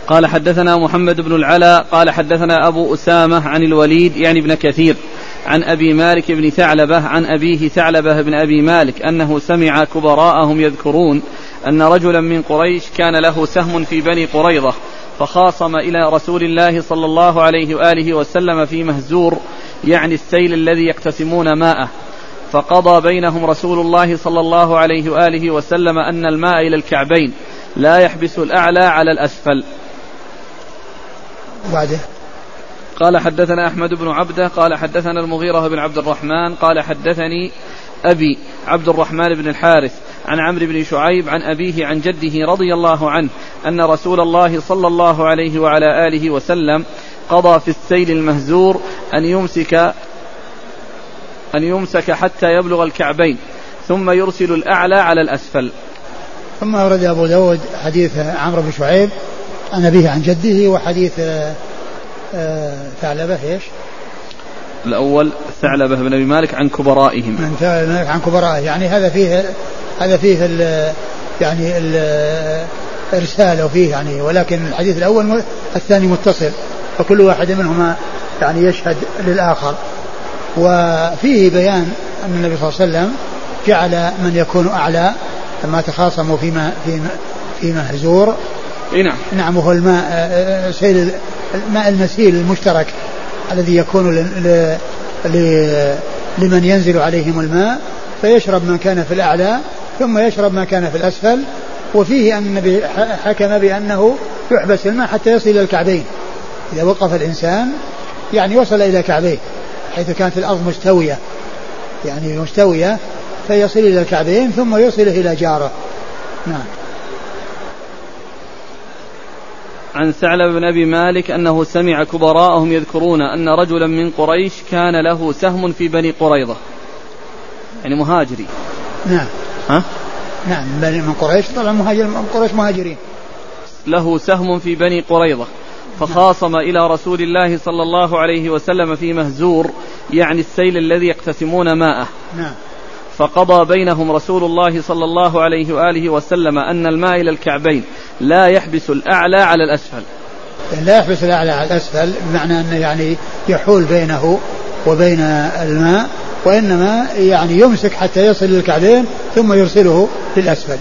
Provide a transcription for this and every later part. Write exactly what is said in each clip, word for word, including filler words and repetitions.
قال حدثنا محمد بن العلاء قال حدثنا أبو أسامة عن الوليد يعني ابن كثير عن أبي مالك بن ثعلبة عن أبيه ثعلبة بن أبي مالك أنه سمع كبراءهم يذكرون أن رجلا من قريش كان له سهم في بني قريظة فخاصم إلى رسول الله صلى الله عليه وآله وسلم في مهزور يعني السيل الذي يقتسمون ماءه، فقضى بينهم رسول الله صلى الله عليه وآله وسلم أن الماء إلى الكعبين لا يحبس الأعلى على الأسفل. بعده قال حدثنا أحمد بن عبده قال حدثنا المغيرة بن عبد الرحمن قال حدثني أبي عبد الرحمن بن الحارث عن عمرو بن شعيب عن أبيه عن جده رضي الله عنه أن رسول الله صلى الله عليه وعلى آله وسلم قضى في السيل المهزور أن يمسك أن يمسك حتى يبلغ الكعبين ثم يرسل الأعلى على الأسفل. ثم ورد أبو داود حديث عمرو بن شعيب عن أبيه عن جده وحديث ثعلبة ايش؟ الأول ثعلبة بن أبي مالك عن كبرائهم عن ثعلبة عن كبرائه، يعني هذا فيه هذا فيه ال يعني الإرسال وفيه يعني، ولكن الحديث الأول الثاني متصل فكل واحد منهما يعني يشهد للآخر. وفيه بيان أن النبي صلى الله عليه وسلم جعل من يكون أعلى لما تخاصموا فيما في مهزور. نعم نعم وهو الماء سيل الماء المسيل المشترك الذي يكون ل... ل... لمن ينزل عليهم الماء، فيشرب من كان في الأعلى ثم يشرب من كان في الأسفل. وفيه أن النبي حكم بأنه يحبس الماء حتى يصل إلى الكعبين، إذا وقف الإنسان يعني وصل إلى كعبيه حيث كانت الأرض مستوية يعني مستوية فيصل إلى الكعبين ثم يصله إلى جاره. نعم. عن ثعلبة بن أبي مالك أنه سمع كبراءهم يذكرون أن رجلا من قريش كان له سهم في بني قريظة، يعني مهاجري. نعم. ها؟ نعم من قريش، طبعا مهاجر من قريش مهاجرين. له سهم في بني قريظة فخاصم نعم. إلى رسول الله صلى الله عليه وسلم في مهزور يعني السيل الذي يقتسمون ماءه. نعم. فقضى بينهم رسول الله صلى الله عليه وآله وسلم أن الماء إلى الكعبين لا يحبس الأعلى على الأسفل. لا يحبس الأعلى على الأسفل بمعنى أنه يعني يحول بينه وبين الماء، وإنما يعني يمسك حتى يصل للكعبين ثم يرسله للأسفل.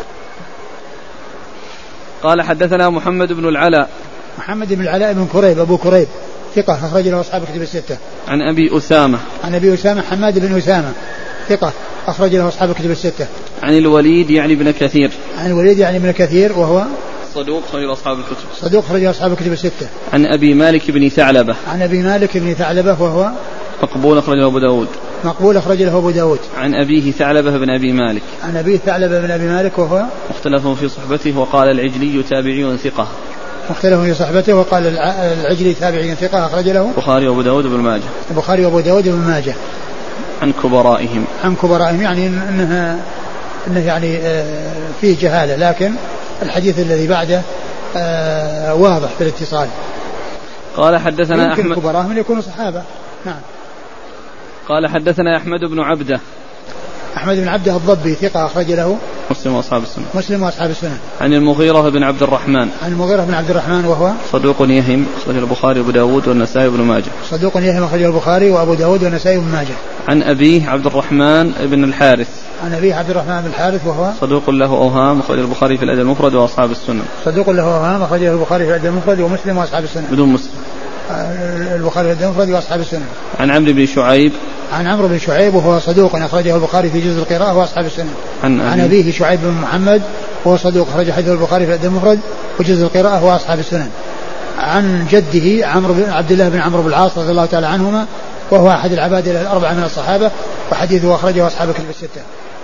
قال حدثنا محمد بن العلاء محمد بن العلاء بن كريب أبو كريب ثقة أخرج له أصحاب الكتب الستة. عن أبي أسامة عن أبي أسامة حماد بن أسامة ثقة أخرج له أصحاب الكتب الستة. عن الوليد يعني ابن كثير عن الوليد يعني ابن كثير وهو صدوق خرج أصحاب الكتب صدوق خرج أصحاب الكتب الستة. عن أبي مالك بن ثعلبة عن أبي مالك بن ثعلبة وهو مقبول أخرج له أبو داود مقبول أخرج له أبو داود. عن أبيه ثعلبة بن أبي مالك عن أبيه ثعلبة بن أبي مالك وهو مختلف في صحبته وقال العجلي تابعي ثقة مختلف في صحبته وقال العجلي تابعي ثقة أخرج له البخاري وأبو داود بن ماجه البخاري وأبو داود بن ماجه. عن كبرائهم عن كبرائهم يعني أنها أنه يعني فيه جهالة، لكن الحديث الذي بعده واضح في الاتصال. قال حدثنا يمكن أحمد كبراهم يكونوا صحابة. نعم. قال حدثنا أحمد بن عبده أحمد بن عبده الضبي ثقة أخرج له مسلم وأصحاب السنة مسلم وأصحاب السنة. عن المغيرة بن عبد الرحمن عن المغيرة بن عبد الرحمن وهو صدوق يهم أخرج البخاري وأبو داود والنسائي بن ماجه صدوق يهم أخرج البخاري وأبو داود والنسائي بن ماجه. عن أبيه عبد الرحمن بن الحارث عن أبيه عبد الرحمن بن الحارث وهو صدوق له أوهام أخرج البخاري في الأدب المفرد وأصحاب السنة صدوق له أوهام أخرجه البخاري في الأدب المفرد ومسلم وأصحاب السنة بدون مسلم البخاري في الأدب المفرد وأصحاب السنة. عن عمرو بن شعيب عن عمرو بن شعيب وهو صدوق أخرجه البخاري في جزء القراءة وأصحاب السنة. عن, عن أبيه شعيب بن محمد وهو صدوق أخرج حديث البخاري في الأدب المفرد وجزء القراءة وأصحاب السنة. عن جده عمرو بن عبد الله بن عمرو بن العاص رضي الله تعالى عنهما وهو أحد العباد الأربعة من الصحابة وحديثه أخرجه أصحاب الكتب الستة.